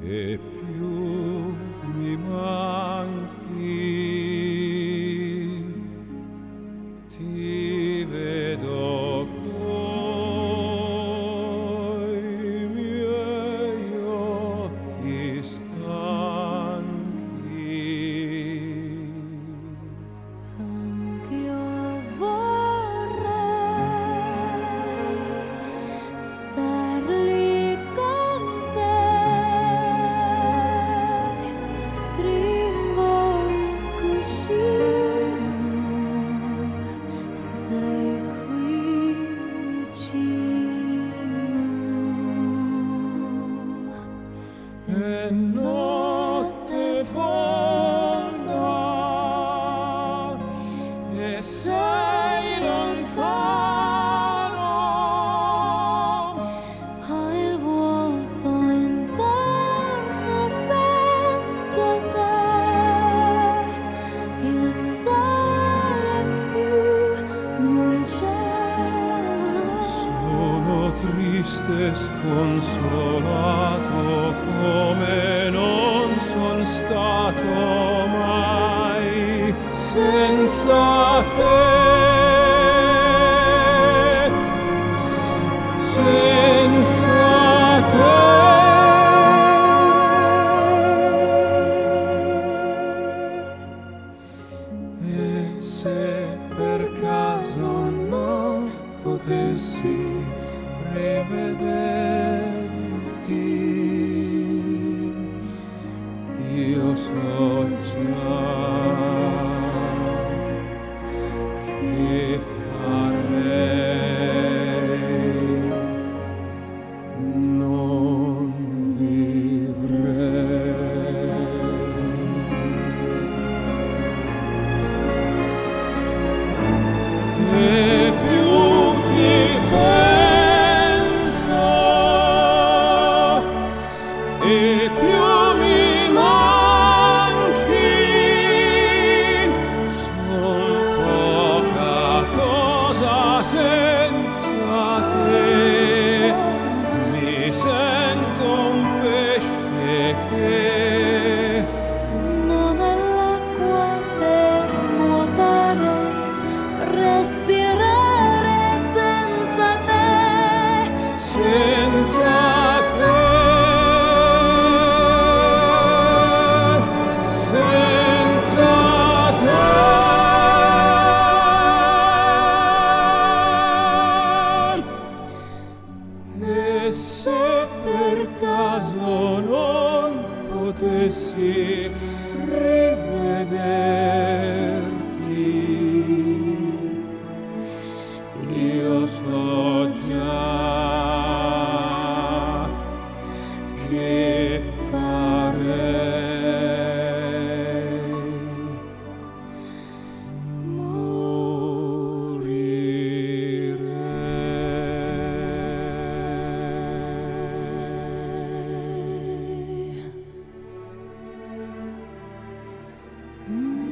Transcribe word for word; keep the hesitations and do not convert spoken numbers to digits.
e più mi manchi. Ti vedo coi miei occhi stanchi. Anch'io vorrei star lì con te, stringo il cuscino, sei qui vicino. E notte fonda e sei lontano, Hai il vuoto intorno senza te, il sole più non c'è. sono triste e sconsolato come non son stato mai senza te. Senza te. E se per caso non potessi rivederti, io so già che farei, non vivrei. E più ti penso e più mi manchi, son poca cosa senza te, mi sento un pesce che Non è l'acqua per nuotare, respirare senza te. senza te, senza te. E se per caso non potessi rivederti, io so già che farei, morirei. Mm.